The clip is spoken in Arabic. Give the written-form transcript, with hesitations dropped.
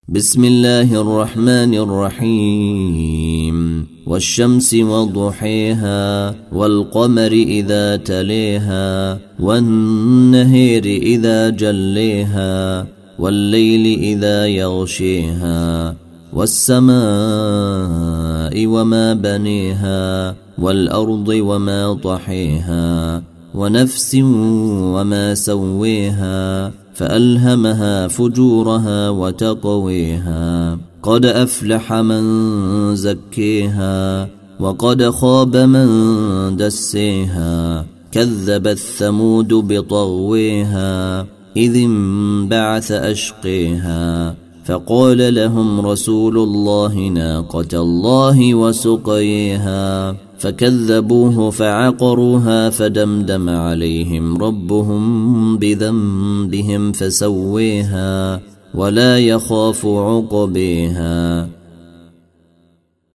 بسم الله الرحمن الرحيم والشمس وضحيها والقمر إذا تليها والنهر إذا جليها والليل إذا يغشيها والسماء وما بنيها والأرض وما طحيها ونفس وما سويها فألهمها فجورها وتقويها قد أفلح من زكيها وقد خاب من دسيها كذبت ثمود بطغويها إذ انبعث أشقيها فقال لهم رسول الله ناقة الله وسقيها فكذبوه فعقروها فدمدم عليهم ربهم بذنبهم فسويها ولا يخاف عقبيها